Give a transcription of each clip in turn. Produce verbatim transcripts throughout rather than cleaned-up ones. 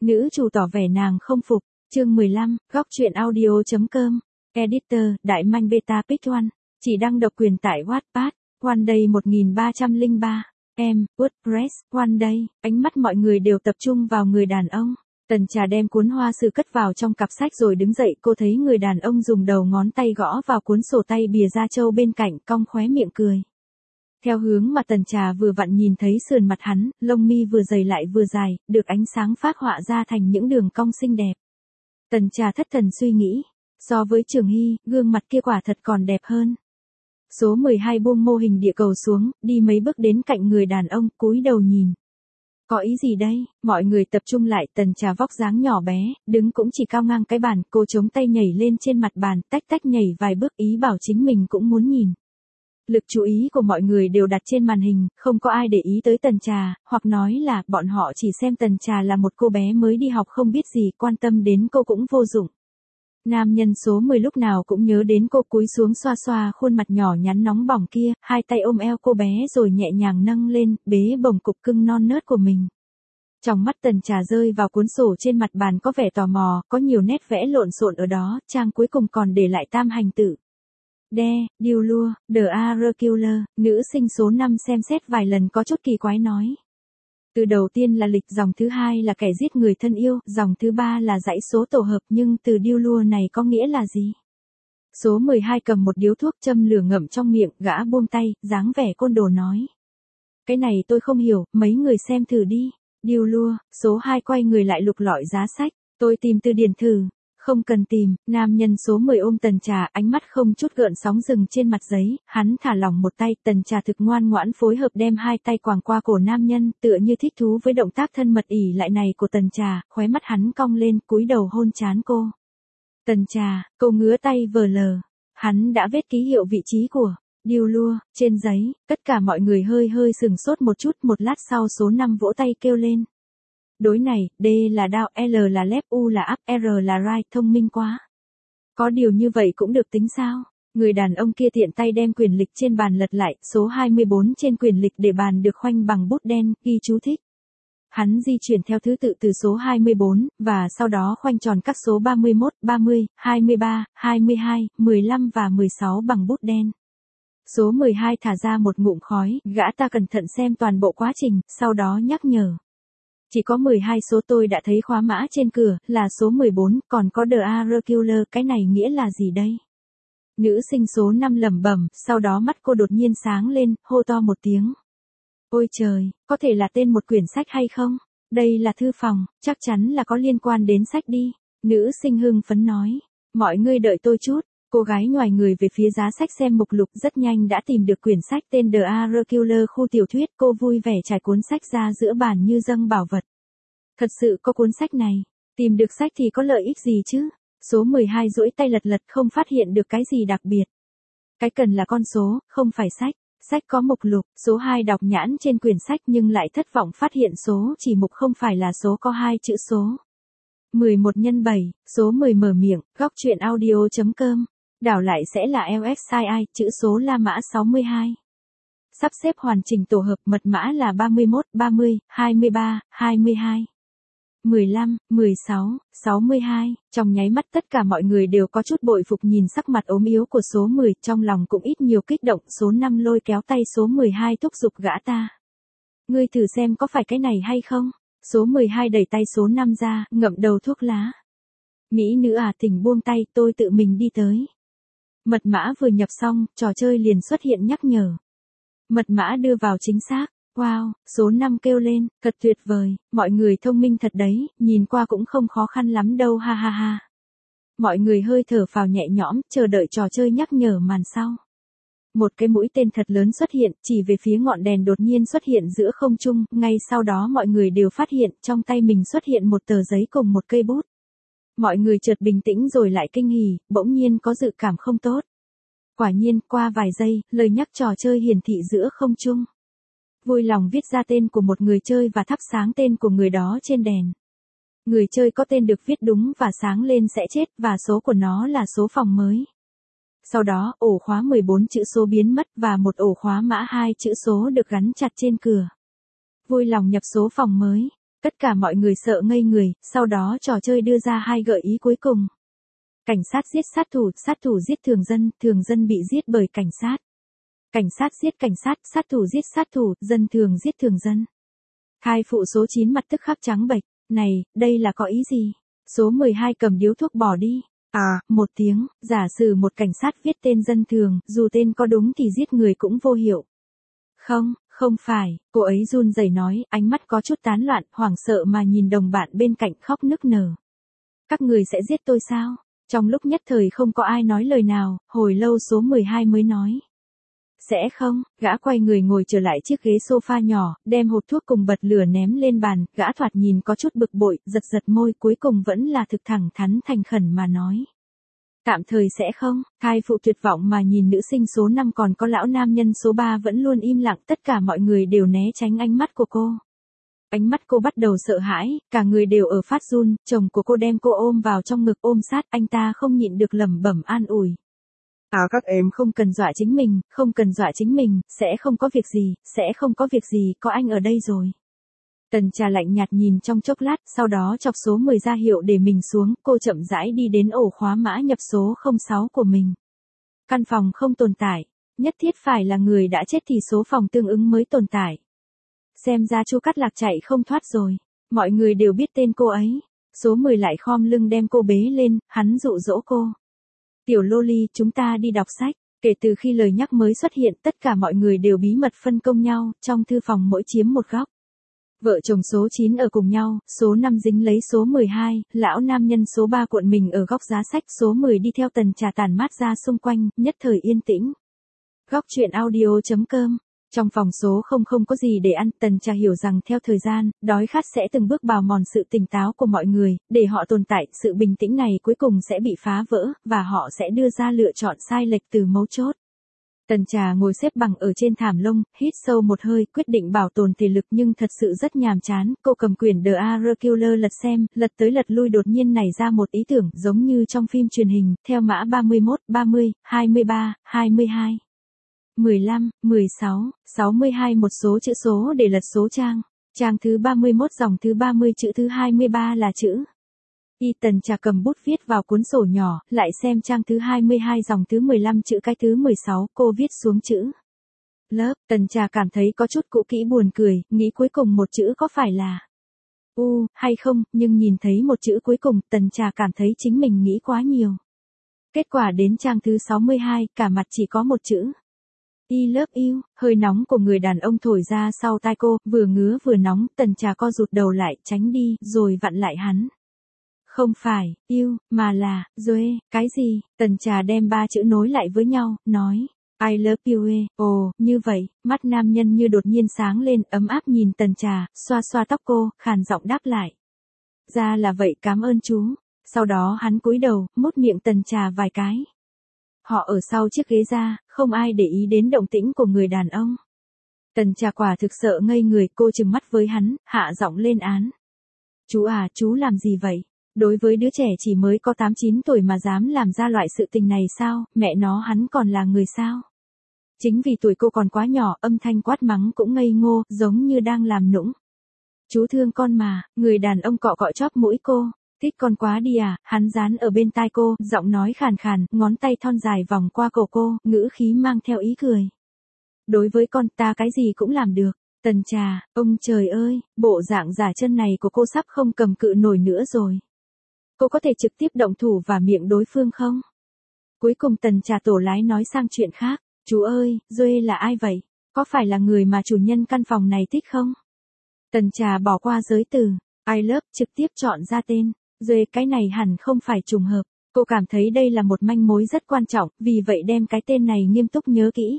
Nữ chủ tỏ vẻ nàng không phục. Chương mười lăm, góc truyện audio.com. Editor, Đại Manh Beta Pick One. Chỉ đăng độc quyền tại Wattpad. One Day một nghìn ba trăm lẻ ba. Em, WordPress, One Day. Ánh mắt mọi người đều tập trung vào người đàn ông. Tần Trà đem cuốn hoa sư cất vào trong cặp sách rồi đứng dậy. Cô thấy người đàn ông dùng đầu ngón tay gõ vào cuốn sổ tay bìa da trâu bên cạnh, cong khóe miệng cười. Theo hướng mà Tần Trà vừa vặn nhìn thấy sườn mặt hắn, lông mi vừa dày lại vừa dài, được ánh sáng phác họa ra thành những đường cong xinh đẹp. Tần Trà thất thần suy nghĩ, so với Trường Hy, gương mặt kia quả thật còn đẹp hơn. Số mười hai buông mô hình địa cầu xuống, đi mấy bước đến cạnh người đàn ông, cúi đầu nhìn. Có ý gì đây? Mọi người tập trung lại. Tần Trà vóc dáng nhỏ bé, đứng cũng chỉ cao ngang cái bàn, cô chống tay nhảy lên trên mặt bàn, tách tách nhảy vài bước, ý bảo chính mình cũng muốn nhìn. Lực chú ý của mọi người đều đặt trên màn hình, không có ai để ý tới Tần Trà, hoặc nói là bọn họ chỉ xem Tần Trà là một cô bé mới đi học không biết gì, quan tâm đến cô cũng vô dụng. Nam nhân số mười lúc nào cũng nhớ đến cô, cúi xuống xoa xoa khuôn mặt nhỏ nhắn nóng bỏng kia, hai tay ôm eo cô bé rồi nhẹ nhàng nâng lên, bế bồng cục cưng non nớt của mình. Trong mắt Tần Trà rơi vào cuốn sổ trên mặt bàn có vẻ tò mò, có nhiều nét vẽ lộn xộn ở đó, trang cuối cùng còn để lại tam hành tự. Đe, điêu lua, The Are Killer, nữ sinh số năm xem xét vài lần có chút kỳ quái nói. Từ đầu tiên là lịch, dòng thứ hai là kẻ giết người thân yêu, dòng thứ ba là dãy số tổ hợp, nhưng từ điêu lua này có nghĩa là gì? Số mười hai cầm một điếu thuốc châm lửa ngậm trong miệng, gã buông tay, dáng vẻ côn đồ nói. Cái này tôi không hiểu, mấy người xem thử đi. Điêu lua, số hai quay người lại lục lọi giá sách, tôi tìm từ điển thử. Không cần tìm. Nam nhân số mười ôm Tần Trà, ánh mắt không chút gợn sóng dừng trên mặt giấy, hắn thả lỏng một tay, Tần Trà thực ngoan ngoãn phối hợp đem hai tay quàng qua cổ nam nhân, tựa như thích thú với động tác thân mật ỉ lại này của Tần Trà, khóe mắt hắn cong lên, cúi đầu hôn trán cô. Tần Trà, cô ngứa tay vờ lờ, hắn đã vết ký hiệu vị trí của điêu lua trên giấy, tất cả mọi người hơi hơi sừng sốt một chút, một lát sau số năm vỗ tay kêu lên. Đối này, D là đao, L là left, U là up, R là right, thông minh quá. Có điều như vậy cũng được tính sao? Người đàn ông kia tiện tay đem quyển lịch trên bàn lật lại, số hai mươi bốn trên quyển lịch để bàn được khoanh bằng bút đen, ghi chú thích. Hắn di chuyển theo thứ tự từ số hai mươi bốn, và sau đó khoanh tròn các số ba mươi mốt, ba mươi, hai mươi ba, hai mươi hai, mười lăm và mười sáu bằng bút đen. Số mười hai thả ra một ngụm khói, gã ta cẩn thận xem toàn bộ quá trình, sau đó nhắc nhở. Chỉ có mười hai số tôi đã thấy khóa mã trên cửa, là số mười bốn, còn có The Are Killer, cái này nghĩa là gì đây? Nữ sinh số năm lẩm bẩm, sau đó mắt cô đột nhiên sáng lên, hô to một tiếng. Ôi trời, có thể là tên một quyển sách hay không? Đây là thư phòng, chắc chắn là có liên quan đến sách đi. Nữ sinh hưng phấn nói. Mọi người đợi tôi chút. Cô gái ngoài người về phía giá sách xem mục lục, rất nhanh đã tìm được quyển sách tên The Are Killer khu tiểu thuyết, cô vui vẻ trải cuốn sách ra giữa bàn như dâng bảo vật. Thật sự có cuốn sách này, tìm được sách thì có lợi ích gì chứ? Số mười hai duỗi tay lật lật không phát hiện được cái gì đặc biệt. Cái cần là con số, không phải sách. Sách có mục lục, số hai đọc nhãn trên quyển sách nhưng lại thất vọng phát hiện số chỉ mục không phải là số có hai chữ số. mười một nhân bảy, số mười mở miệng, góc truyện audio.com. Đảo lại sẽ là L X I I, chữ số La Mã sáu mươi hai. Sắp xếp hoàn chỉnh tổ hợp, mật mã là ba mươi mốt, ba mươi, hai mươi ba, hai mươi hai, mười lăm, mười sáu, sáu mươi hai. Trong nháy mắt tất cả mọi người đều có chút bội phục nhìn sắc mặt ốm yếu của số mười, trong lòng cũng ít nhiều kích động. Số năm lôi kéo tay số mười hai thúc giục gã ta. Ngươi thử xem có phải cái này hay không? Số mười hai đẩy tay số năm ra, ngậm đầu thuốc lá. Mỹ nữ à, tỉnh buông tay, tôi tự mình đi tới. Mật mã vừa nhập xong, trò chơi liền xuất hiện nhắc nhở. Mật mã đưa vào chính xác. Wow, số năm kêu lên, thật tuyệt vời, mọi người thông minh thật đấy, nhìn qua cũng không khó khăn lắm đâu, ha ha ha. Mọi người hơi thở phào nhẹ nhõm, chờ đợi trò chơi nhắc nhở màn sau. Một cái mũi tên thật lớn xuất hiện, chỉ về phía ngọn đèn đột nhiên xuất hiện giữa không trung, ngay sau đó mọi người đều phát hiện trong tay mình xuất hiện một tờ giấy cùng một cây bút. Mọi người chợt bình tĩnh rồi lại kinh hỉ, bỗng nhiên có dự cảm không tốt. Quả nhiên, qua vài giây, lời nhắc trò chơi hiển thị giữa không trung. Vui lòng viết ra tên của một người chơi và thắp sáng tên của người đó trên đèn. Người chơi có tên được viết đúng và sáng lên sẽ chết, và số của nó là số phòng mới. Sau đó, ổ khóa mười bốn chữ số biến mất và một ổ khóa mã hai chữ số được gắn chặt trên cửa. Vui lòng nhập số phòng mới. Tất cả mọi người sợ ngây người, sau đó trò chơi đưa ra hai gợi ý cuối cùng. Cảnh sát giết sát thủ, sát thủ giết thường dân, thường dân bị giết bởi cảnh sát. Cảnh sát giết cảnh sát, sát thủ giết sát thủ, dân thường giết thường dân. Thai phụ số chín mặt tức khắc trắng bệch, này, đây là có ý gì? Số mười hai cầm điếu thuốc bỏ đi. À, một tiếng, giả sử một cảnh sát viết tên dân thường, dù tên có đúng thì giết người cũng vô hiệu. Không, không phải, cô ấy run rẩy nói, ánh mắt có chút tán loạn, hoảng sợ mà nhìn đồng bạn bên cạnh khóc nức nở. Các người sẽ giết tôi sao? Trong lúc nhất thời không có ai nói lời nào, hồi lâu số mười hai mới nói. Sẽ không, gã quay người ngồi trở lại chiếc ghế sofa nhỏ, đem hộp thuốc cùng bật lửa ném lên bàn, gã thoạt nhìn có chút bực bội, giật giật môi, cuối cùng vẫn là thực thẳng thắn thành khẩn mà nói. Tạm thời sẽ không, thai phụ tuyệt vọng mà nhìn nữ sinh số năm còn có lão nam nhân số ba vẫn luôn im lặng, tất cả mọi người đều né tránh ánh mắt của cô. Ánh mắt cô bắt đầu sợ hãi, cả người đều ở phát run, chồng của cô đem cô ôm vào trong ngực ôm sát, anh ta không nhịn được lẩm bẩm an ủi. À các em không cần dọa chính mình, không cần dọa chính mình, sẽ không có việc gì, sẽ không có việc gì, có anh ở đây rồi. Tần Trà lạnh nhạt nhìn trong chốc lát, sau đó chọc số mười ra hiệu để mình xuống, cô chậm rãi đi đến ổ khóa mã nhập số không sáu của mình. Căn phòng không tồn tại, nhất thiết phải là người đã chết thì số phòng tương ứng mới tồn tại. Xem ra Chu Cát Lạc chạy không thoát rồi, mọi người đều biết tên cô ấy. Số mười lại khom lưng đem cô bế lên, hắn dụ dỗ cô. Tiểu Loli, chúng ta đi đọc sách. Kể từ khi lời nhắc mới xuất hiện, tất cả mọi người đều bí mật phân công nhau, trong thư phòng mỗi chiếm một góc. Vợ chồng số chín ở cùng nhau, số năm dính lấy số mười hai, lão nam nhân số ba cuộn mình ở góc giá sách, số mười đi theo Tần Trà tản mát ra xung quanh, nhất thời yên tĩnh. Góc truyện audio chấm com. Trong phòng số không không có gì để ăn, Tần Trà hiểu rằng theo thời gian, đói khát sẽ từng bước bào mòn sự tỉnh táo của mọi người, để họ tồn tại, sự bình tĩnh này cuối cùng sẽ bị phá vỡ, và họ sẽ đưa ra lựa chọn sai lệch từ mấu chốt. Tần Trà ngồi xếp bằng ở trên thảm lông, hít sâu một hơi, quyết định bảo tồn thể lực nhưng thật sự rất nhàm chán, cô cầm quyển The Serial Killer lật xem, lật tới lật lui đột nhiên nảy ra một ý tưởng, giống như trong phim truyền hình, theo mã ba mươi mốt, ba mươi, hai mươi ba, hai mươi hai. mười lăm, mười sáu, sáu mươi hai một số chữ số để lật số trang. Trang thứ ba mươi mốt dòng thứ ba mươi chữ thứ hai mươi ba là chữ. Y Tần Trà cầm bút viết vào cuốn sổ nhỏ, lại xem trang thứ hai mươi hai dòng thứ mười lăm chữ cái thứ mười sáu, cô viết xuống chữ. Lớp, Tần Trà cảm thấy có chút cũ kỹ buồn cười, nghĩ cuối cùng một chữ có phải là U, hay không, nhưng nhìn thấy một chữ cuối cùng, Tần Trà cảm thấy chính mình nghĩ quá nhiều. Kết quả đến trang thứ sáu mươi hai, cả mặt chỉ có một chữ. I love you, hơi nóng của người đàn ông thổi ra sau tai cô, vừa ngứa vừa nóng, Tần Trà co rụt đầu lại, tránh đi, rồi vặn lại hắn. Không phải, yêu, mà là, Zoe, cái gì? Tần Trà đem ba chữ nối lại với nhau, nói, I love you, ồ, như vậy, mắt nam nhân như đột nhiên sáng lên, ấm áp nhìn Tần Trà, xoa xoa tóc cô, khàn giọng đáp lại. Ra là vậy, cảm ơn chú. Sau đó hắn cúi đầu, mút miệng Tần Trà vài cái. Họ ở sau chiếc ghế ra, không ai để ý đến động tĩnh của người đàn ông. Tần Trà quả thực sợ ngây người, cô trừng mắt với hắn, hạ giọng lên án. Chú à, chú làm gì vậy? Đối với đứa trẻ chỉ mới có tám chín tuổi mà dám làm ra loại sự tình này sao, mẹ nó hắn còn là người sao? Chính vì tuổi cô còn quá nhỏ, âm thanh quát mắng cũng ngây ngô, giống như đang làm nũng. Chú thương con mà, người đàn ông cọ cọ chóp mũi cô. Thích con quá đi à, hắn dán ở bên tai cô, giọng nói khàn khàn, ngón tay thon dài vòng qua cổ cô, ngữ khí mang theo ý cười. Đối với con ta cái gì cũng làm được. Tần Trà, ông trời ơi, bộ dạng giả chân này của cô sắp không cầm cự nổi nữa rồi. Cô có thể trực tiếp động thủ và miệng đối phương không? Cuối cùng Tần Trà tổ lái nói sang chuyện khác. Chú ơi, Zoe là ai vậy? Có phải là người mà chủ nhân căn phòng này thích không? Tần Trà bỏ qua giới từ I love, trực tiếp chọn ra tên. Zoe, cái này hẳn không phải trùng hợp. Cô cảm thấy đây là một manh mối rất quan trọng, vì vậy đem cái tên này nghiêm túc nhớ kỹ.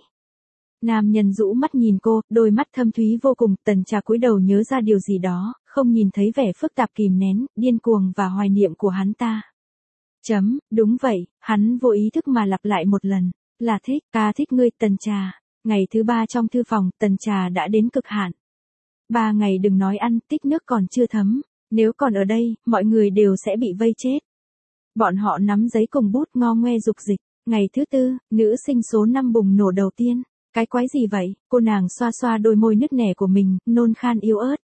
Nam nhân rũ mắt nhìn cô, đôi mắt thâm thúy vô cùng, Tần Trà cúi đầu nhớ ra điều gì đó, không nhìn thấy vẻ phức tạp kìm nén, điên cuồng và hoài niệm của hắn ta. Chấm, đúng vậy, hắn vô ý thức mà lặp lại một lần, là thích, ta thích ngươi, Tần Trà. Ngày thứ ba trong thư phòng, Tần Trà đã đến cực hạn. Ba ngày đừng nói ăn, tích nước còn chưa thấm, nếu còn ở đây, mọi người đều sẽ bị vây chết. Bọn họ nắm giấy cùng bút ngo ngoe dục dịch, ngày thứ tư, nữ sinh số năm bùng nổ đầu tiên. Cái quái gì vậy? Cô nàng xoa xoa đôi môi nứt nẻ của mình, nôn khan yếu ớt.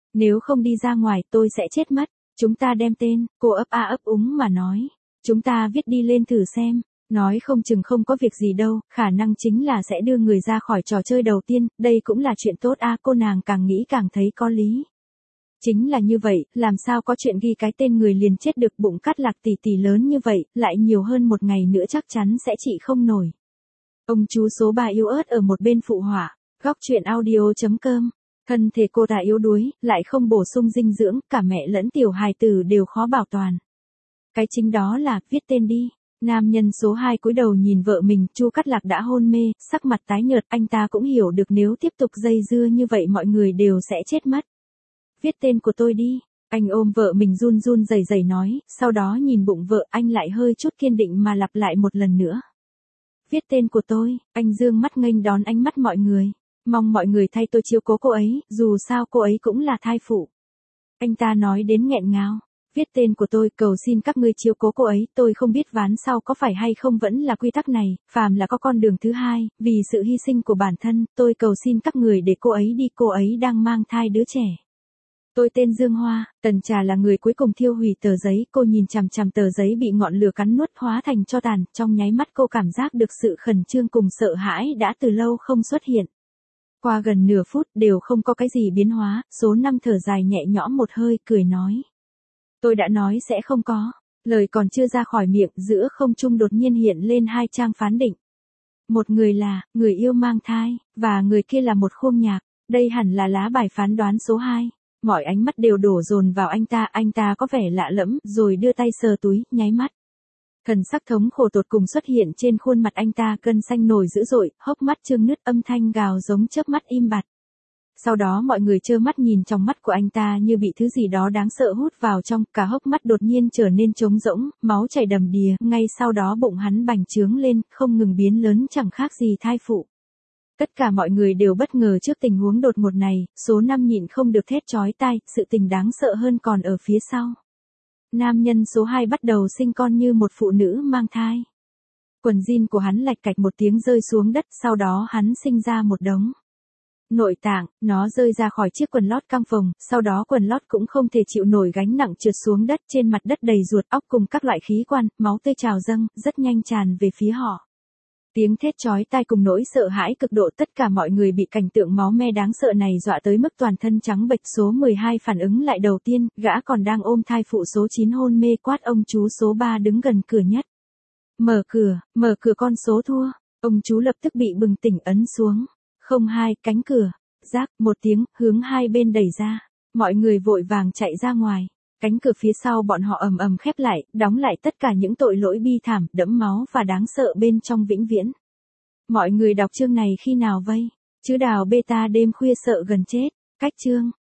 Nếu không đi ra ngoài tôi sẽ chết mất. Chúng ta đem tên, cô ấp a ấp úng mà nói. Chúng ta viết đi lên thử xem. Nói không chừng không có việc gì đâu, khả năng chính là sẽ đưa người ra khỏi trò chơi đầu tiên, đây cũng là chuyện tốt a. Cô nàng càng nghĩ càng thấy có lý. Chính là như vậy, làm sao có chuyện ghi cái tên người liền chết được, bụng cắt lạc tỷ tỷ lớn như vậy, lại nhiều hơn một ngày nữa chắc chắn sẽ trị không nổi. Ông chú số ba yếu ớt ở một bên phụ họa, góc chuyện audio.com. Thân thể cô ta yếu đuối, lại không bổ sung dinh dưỡng, cả mẹ lẫn tiểu hài tử đều khó bảo toàn. Cái chính đó là, viết tên đi. Nam nhân số hai cúi đầu nhìn vợ mình, Chu Cát Lạc đã hôn mê, sắc mặt tái nhợt, anh ta cũng hiểu được nếu tiếp tục dây dưa như vậy mọi người đều sẽ chết mất. Viết tên của tôi đi. Anh ôm vợ mình run run rẩy rẩy nói, sau đó nhìn bụng vợ, anh lại hơi chút kiên định mà lặp lại một lần nữa. Viết tên của tôi, anh dương mắt nghênh đón ánh mắt mọi người. Mong mọi người thay tôi chiếu cố cô ấy, dù sao cô ấy cũng là thai phụ. Anh ta nói đến nghẹn ngào. Viết tên của tôi, cầu xin các ngươi chiếu cố cô ấy, tôi không biết ván sau có phải hay không vẫn là quy tắc này, phàm là có con đường thứ hai, vì sự hy sinh của bản thân, tôi cầu xin các người để cô ấy đi, cô ấy đang mang thai đứa trẻ. Tôi tên Dương Hoa, Tần Trà là người cuối cùng thiêu hủy tờ giấy, cô nhìn chằm chằm tờ giấy bị ngọn lửa cắn nuốt hóa thành tro tàn, trong nháy mắt cô cảm giác được sự khẩn trương cùng sợ hãi đã từ lâu không xuất hiện. Qua gần nửa phút đều không có cái gì biến hóa, số năm thở dài nhẹ nhõm một hơi, cười nói. Tôi đã nói sẽ không có, lời còn chưa ra khỏi miệng, giữa không trung đột nhiên hiện lên hai trang phán định. Một người là, người yêu mang thai, và người kia là một khung nhạc, đây hẳn là lá bài phán đoán số hai. Mọi ánh mắt đều đổ dồn vào anh ta, anh ta có vẻ lạ lẫm, rồi đưa tay sờ túi, nháy mắt. Thần sắc thống khổ tột cùng xuất hiện trên khuôn mặt anh ta, gân xanh nổi dữ dội, hốc mắt trương nứt, âm thanh gào giống chớp mắt im bặt. Sau đó mọi người trơ mắt nhìn trong mắt của anh ta như bị thứ gì đó đáng sợ hút vào trong, cả hốc mắt đột nhiên trở nên trống rỗng, máu chảy đầm đìa, ngay sau đó bụng hắn bành trướng lên, không ngừng biến lớn chẳng khác gì thai phụ. Tất cả mọi người đều bất ngờ trước tình huống đột ngột này, số năm nhịn không được thét chói tai, sự tình đáng sợ hơn còn ở phía sau. Nam nhân số hai bắt đầu sinh con như một phụ nữ mang thai. Quần jean của hắn lạch cạch một tiếng rơi xuống đất, sau đó hắn sinh ra một đống nội tạng, nó rơi ra khỏi chiếc quần lót căng phồng, sau đó quần lót cũng không thể chịu nổi gánh nặng trượt xuống đất, trên mặt đất đầy ruột óc cùng các loại khí quan, máu tươi trào dâng, rất nhanh tràn về phía họ. Tiếng thét chói tai cùng nỗi sợ hãi cực độ, tất cả mọi người bị cảnh tượng máu me đáng sợ này dọa tới mức toàn thân trắng bệch. Số mười hai phản ứng lại đầu tiên, gã còn đang ôm thai phụ số chín hôn mê, quát ông chú số ba đứng gần cửa nhất. Mở cửa, mở cửa, con số thua. Ông chú lập tức bị bừng tỉnh, ấn xuống. Không hai, cánh cửa. Rác, một tiếng, hướng hai bên đẩy ra. Mọi người vội vàng chạy ra ngoài. Cánh cửa phía sau bọn họ ầm ầm khép lại, đóng lại tất cả những tội lỗi bi thảm, đẫm máu và đáng sợ bên trong vĩnh viễn. Mọi người đọc chương này khi nào vây? Chứ đào beta đêm khuya sợ gần chết. Cách chương.